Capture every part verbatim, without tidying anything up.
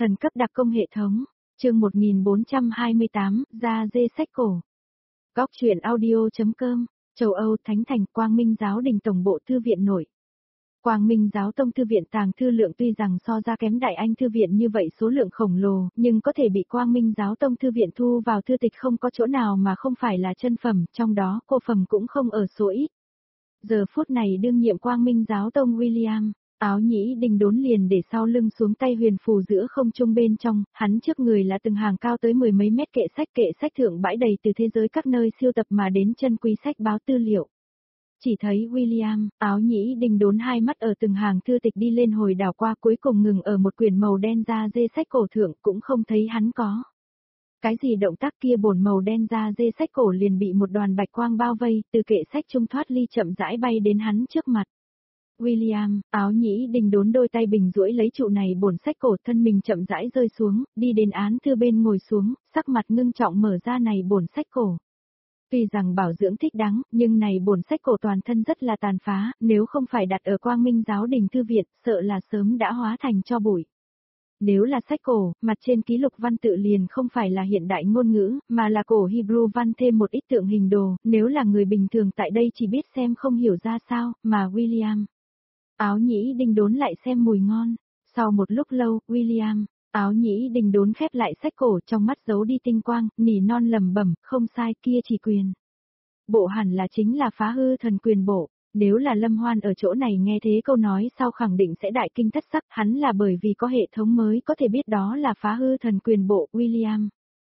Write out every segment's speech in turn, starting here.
Thần cấp đặc công hệ thống, chương một nghìn bốn trăm hai mươi tám, da dê sách cổ. Góc truyện audio.com, châu Âu Thánh Thành Quang Minh Giáo Đình Tổng bộ Thư viện nội. Quang Minh Giáo Tông Thư viện tàng thư lượng tuy rằng so ra kém Đại Anh Thư viện như vậy số lượng khổng lồ, nhưng có thể bị Quang Minh Giáo Tông Thư viện thu vào thư tịch không có chỗ nào mà không phải là chân phẩm, trong đó cô phẩm cũng không ở số ít. Giờ phút này đương nhiệm Quang Minh Giáo Tông William, áo nhĩ đình đốn liền để sau lưng xuống tay huyền phù giữa không trung bên trong, hắn trước người là từng hàng cao tới mười mấy mét kệ sách kệ sách thượng bãi đầy từ thế giới các nơi siêu tập mà đến chân quý sách báo tư liệu. Chỉ thấy William, áo nhĩ đình đốn hai mắt ở từng hàng thư tịch đi lên hồi đảo qua cuối cùng ngừng ở một quyển màu đen da dê sách cổ thượng cũng không thấy hắn có. Cái gì động tác kia bổn màu đen da dê sách cổ liền bị một đoàn bạch quang bao vây, từ kệ sách trung thoát ly chậm rãi bay đến hắn trước mặt. William, áo nhĩ đình đốn đôi tay bình duỗi lấy trụ này bổn sách cổ thân mình chậm rãi rơi xuống, đi đến án thư bên ngồi xuống, sắc mặt ngưng trọng mở ra này bổn sách cổ. Tuy rằng bảo dưỡng thích đáng, nhưng này bổn sách cổ toàn thân rất là tàn phá, nếu không phải đặt ở Quang Minh Giáo Đình Thư viện, sợ là sớm đã hóa thành tro bụi. Nếu là sách cổ, mặt trên ký lục văn tự liền không phải là hiện đại ngôn ngữ, mà là cổ Hebrew văn thêm một ít tượng hình đồ, nếu là người bình thường tại đây chỉ biết xem không hiểu ra sao, mà William. Áo nhĩ đình đốn lại xem mùi ngon. Sau một lúc lâu, William, áo nhĩ đình đốn khép lại sách cổ trong mắt giấu đi tinh quang, nỉ non lẩm bẩm, không sai kia chỉ quyền. Bộ hẳn là chính là phá hư thần quyền bộ. Nếu là Lâm Hoan ở chỗ này nghe thế câu nói sau khẳng định sẽ đại kinh thất sắc, hắn là bởi vì có hệ thống mới có thể biết đó là phá hư thần quyền bộ William.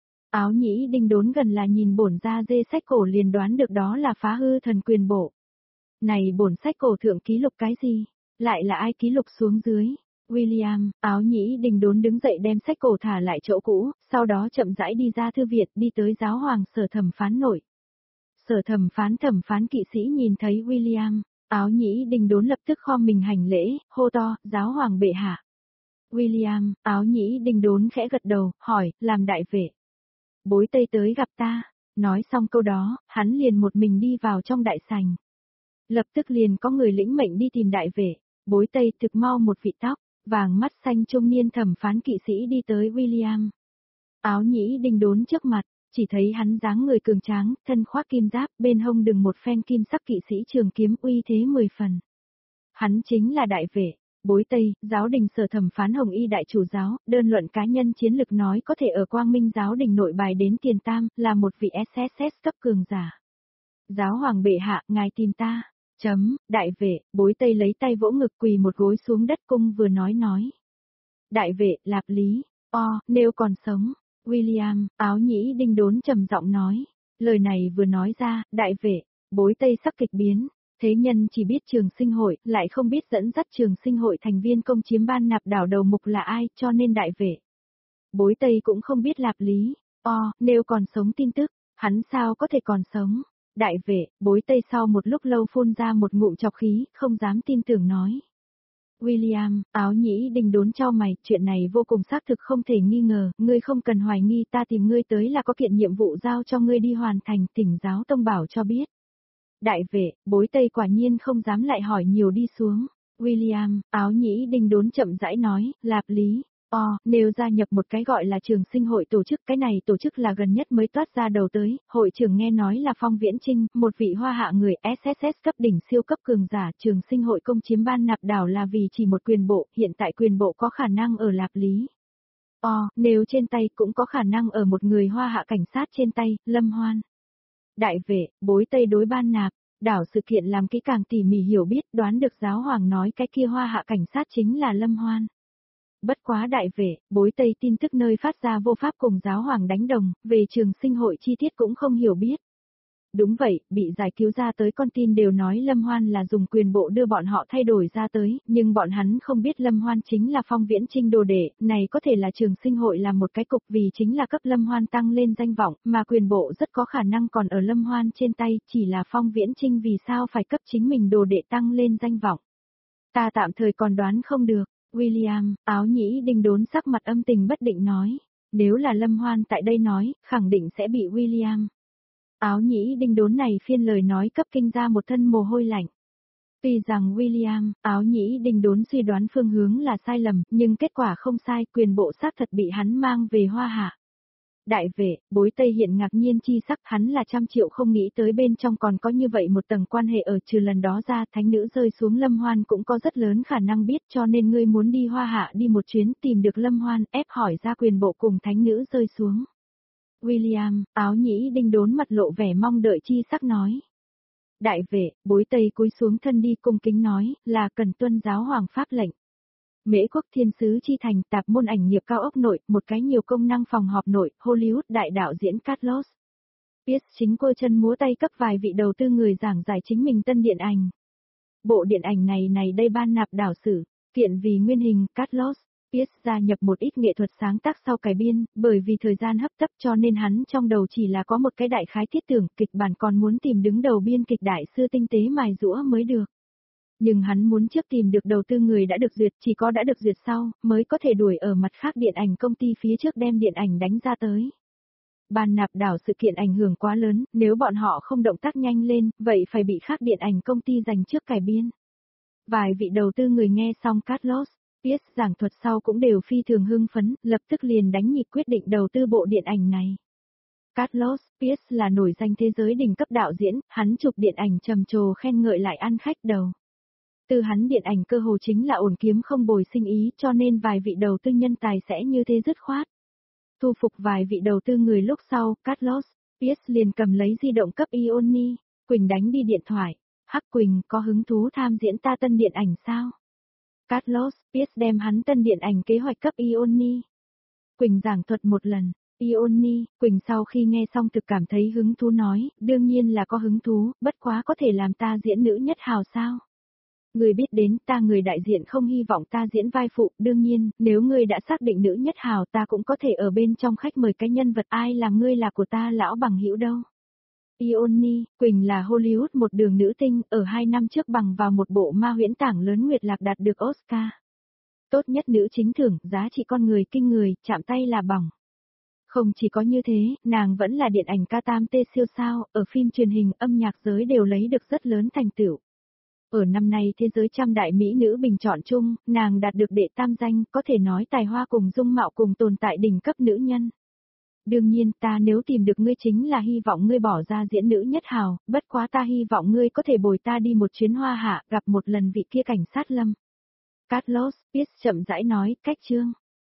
Áo nhĩ đình đốn gần là nhìn bổn da dê sách cổ liền đoán được đó là phá hư thần quyền bộ. Này bổn sách cổ thượng ký lục cái gì? Lại là ai ký lục xuống dưới? William, áo nhĩ đình đốn đứng dậy đem sách cổ thả lại chỗ cũ, sau đó chậm rãi đi ra thư viện đi tới giáo hoàng sở thẩm phán nội. Sở thẩm phán thẩm phán kỵ sĩ nhìn thấy William, áo nhĩ đình đốn lập tức khom mình hành lễ, hô to, giáo hoàng bệ hạ. William, áo nhĩ đình đốn khẽ gật đầu, hỏi, làm đại vệ. Bối Tây tới gặp ta, nói xong câu đó, hắn liền một mình đi vào trong đại sảnh. Lập tức liền có người lĩnh mệnh đi tìm đại vệ, Bối Tây thực mau một vị tóc, vàng mắt xanh trung niên thẩm phán kỵ sĩ đi tới William. Áo nhĩ đình đốn trước mặt. Chỉ thấy hắn dáng người cường tráng, thân khoác kim giáp, bên hông đừng một phen kim sắc kỵ sĩ trường kiếm uy thế mười phần. Hắn chính là đại vệ, Bối Tây, giáo đình sở thẩm phán Hồng Y đại chủ giáo, đơn luận cá nhân chiến lực nói có thể ở Quang Minh giáo đình nội bài đến tiền tam, là một vị ét ét ét cấp cường giả. Giáo hoàng bệ hạ, ngài tìm ta. Chấm, đại vệ, Bối Tây lấy tay vỗ ngực quỳ một gối xuống đất cung vừa nói nói. Đại vệ, Lạp Lý, o, nếu còn sống. William, áo nhĩ đình đốn trầm giọng nói, lời này vừa nói ra, đại vệ, Bối Tây sắc kịch biến, thế nhân chỉ biết trường sinh hội, lại không biết dẫn dắt trường sinh hội thành viên công chiếm ban nạp đảo đầu mục là ai, cho nên đại vệ. Bối Tây cũng không biết Lạp Lý, o, nếu còn sống tin tức, hắn sao có thể còn sống, đại vệ, Bối Tây sau một lúc lâu phun ra một ngụm chọc khí, không dám tin tưởng nói. William, áo nhĩ đình đốn cho mày, chuyện này vô cùng xác thực không thể nghi ngờ, ngươi không cần hoài nghi ta tìm ngươi tới là có kiện nhiệm vụ giao cho ngươi đi hoàn thành, tỉnh giáo tông bảo cho biết. Đại vệ, Bối Tây quả nhiên không dám lại hỏi nhiều đi xuống. William, áo nhĩ đình đốn chậm rãi nói, Lạp Lý, o, nếu gia nhập một cái gọi là trường sinh hội tổ chức, cái này tổ chức là gần nhất mới toát ra đầu tới, hội trưởng nghe nói là Phong Viễn Trinh, một vị hoa hạ người ét ét ét cấp đỉnh siêu cấp cường giả, trường sinh hội công chiếm ban nạp đảo là vì chỉ một quyền bộ, hiện tại quyền bộ có khả năng ở Lạp Lý. O, nếu trên tay cũng có khả năng ở một người hoa hạ cảnh sát trên tay, Lâm Hoan. Đại vệ, Bối Tây đối ban nạp, đảo sự kiện làm kỹ càng tỉ mỉ hiểu biết, đoán được giáo hoàng nói cái kia hoa hạ cảnh sát chính là Lâm Hoan. Bất quá đại vệ, Bối Tây tin tức nơi phát ra vô pháp cùng giáo hoàng đánh đồng, về trường sinh hội chi tiết cũng không hiểu biết. Đúng vậy, bị giải cứu ra tới con tin đều nói Lâm Hoan là dùng quyền bộ đưa bọn họ thay đổi ra tới, nhưng bọn hắn không biết Lâm Hoan chính là Phong Viễn Trinh đồ đệ, này có thể là trường sinh hội làm một cái cục vì chính là cấp Lâm Hoan tăng lên danh vọng, mà quyền bộ rất có khả năng còn ở Lâm Hoan trên tay, chỉ là Phong Viễn Trinh vì sao phải cấp chính mình đồ đệ tăng lên danh vọng. Ta tạm thời còn đoán không được. William, áo nhĩ đình đốn sắc mặt âm tình bất định nói, nếu là Lâm Hoan tại đây nói, khẳng định sẽ bị William. Áo nhĩ đình đốn này phiên lời nói cấp kinh ra một thân mồ hôi lạnh. Tuy rằng William, áo nhĩ đinh đốn suy đoán phương hướng là sai lầm, nhưng kết quả không sai, quyền bộ xác thật bị hắn mang về Hoa Hạ. Đại vệ, bối Tây hiện ngạc nhiên chi sắc, hắn là trăm triệu không nghĩ tới bên trong còn có như vậy một tầng quan hệ, ở trừ lần đó ra thánh nữ rơi xuống Lâm Hoan cũng có rất lớn khả năng biết, cho nên ngươi muốn đi Hoa Hạ đi một chuyến tìm được Lâm Hoan, ép hỏi ra quyền bộ cùng thánh nữ rơi xuống. William, áo nhĩ đinh đốn mặt lộ vẻ mong đợi chi sắc nói. Đại vệ, bối Tây cúi xuống thân đi cung kính nói, là cần tuân giáo hoàng pháp lệnh. Mễ quốc thiên sứ chi thành, tạp môn ảnh nghiệp cao ốc nội, một cái nhiều công năng phòng họp nội, Hollywood đại đạo diễn Carlos Pierce chính quơ chân múa tay cấp vài vị đầu tư người giảng giải chính mình tân điện ảnh. Bộ điện ảnh này này đây ban nạp đảo sử, kiện vì nguyên hình, Carlos Pierce gia nhập một ít nghệ thuật sáng tác sau cải biên, bởi vì thời gian hấp tấp cho nên hắn trong đầu chỉ là có một cái đại khái thiết tưởng, kịch bản còn muốn tìm đứng đầu biên kịch đại sư tinh tế mài giũa mới được. Nhưng hắn muốn trước tìm được đầu tư người đã được duyệt, chỉ có đã được duyệt sau, mới có thể đuổi ở mặt khác điện ảnh công ty phía trước đem điện ảnh đánh ra tới. Ban nạp đảo sự kiện ảnh hưởng quá lớn, nếu bọn họ không động tác nhanh lên, vậy phải bị khác điện ảnh công ty giành trước cải biên. Vài vị đầu tư người nghe xong Carlos Pierce giảng thuật sau cũng đều phi thường hưng phấn, lập tức liền đánh nhịp quyết định đầu tư bộ điện ảnh này. Carlos Pierce là nổi danh thế giới đỉnh cấp đạo diễn, hắn chụp điện ảnh trầm trồ khen ngợi lại ăn khách đầu. Từ hắn điện ảnh cơ hồ chính là ổn kiếm không bồi sinh ý, cho nên vài vị đầu tư nhân tài sẽ như thế dứt khoát. Thu phục vài vị đầu tư người lúc sau, Carlos Pierce liền cầm lấy di động cấp Ioni, Quỳnh đánh đi điện thoại. Hắc Quỳnh, có hứng thú tham diễn ta tân điện ảnh sao? Carlos Pierce đem hắn tân điện ảnh kế hoạch cấp Ioni. Quỳnh giảng thuật một lần. Ioni, Quỳnh sau khi nghe xong thực cảm thấy hứng thú nói, đương nhiên là có hứng thú, bất quá có thể làm ta diễn nữ nhất hào sao? Người biết đến ta người đại diện không hy vọng ta diễn vai phụ, đương nhiên, nếu ngươi đã xác định nữ nhất hào ta cũng có thể ở bên trong khách mời cái nhân vật ai làm ngươi là của ta lão bằng hữu đâu. Ioni, Quỳnh là Hollywood một đường nữ tinh, ở hai năm trước bằng vào một bộ ma huyễn tảng lớn nguyệt lạc đạt được Oscar. Tốt nhất nữ chính thưởng, giá trị con người kinh người, chạm tay là bỏng. Không chỉ có như thế, nàng vẫn là điện ảnh ca tam tê siêu sao, ở phim truyền hình, âm nhạc giới đều lấy được rất lớn thành tựu. Ở năm nay thế giới trăm đại mỹ nữ bình chọn chung, nàng đạt được đệ tam danh, có thể nói tài hoa cùng dung mạo cùng tồn tại đỉnh cấp nữ nhân. Đương nhiên ta nếu tìm được ngươi chính là hy vọng ngươi bỏ ra diễn nữ nhất hào, bất quá ta hy vọng ngươi có thể bồi ta đi một chuyến Hoa Hạ, gặp một lần vị kia cảnh sát Lâm. Carlos Pierce chậm rãi nói, cách chương.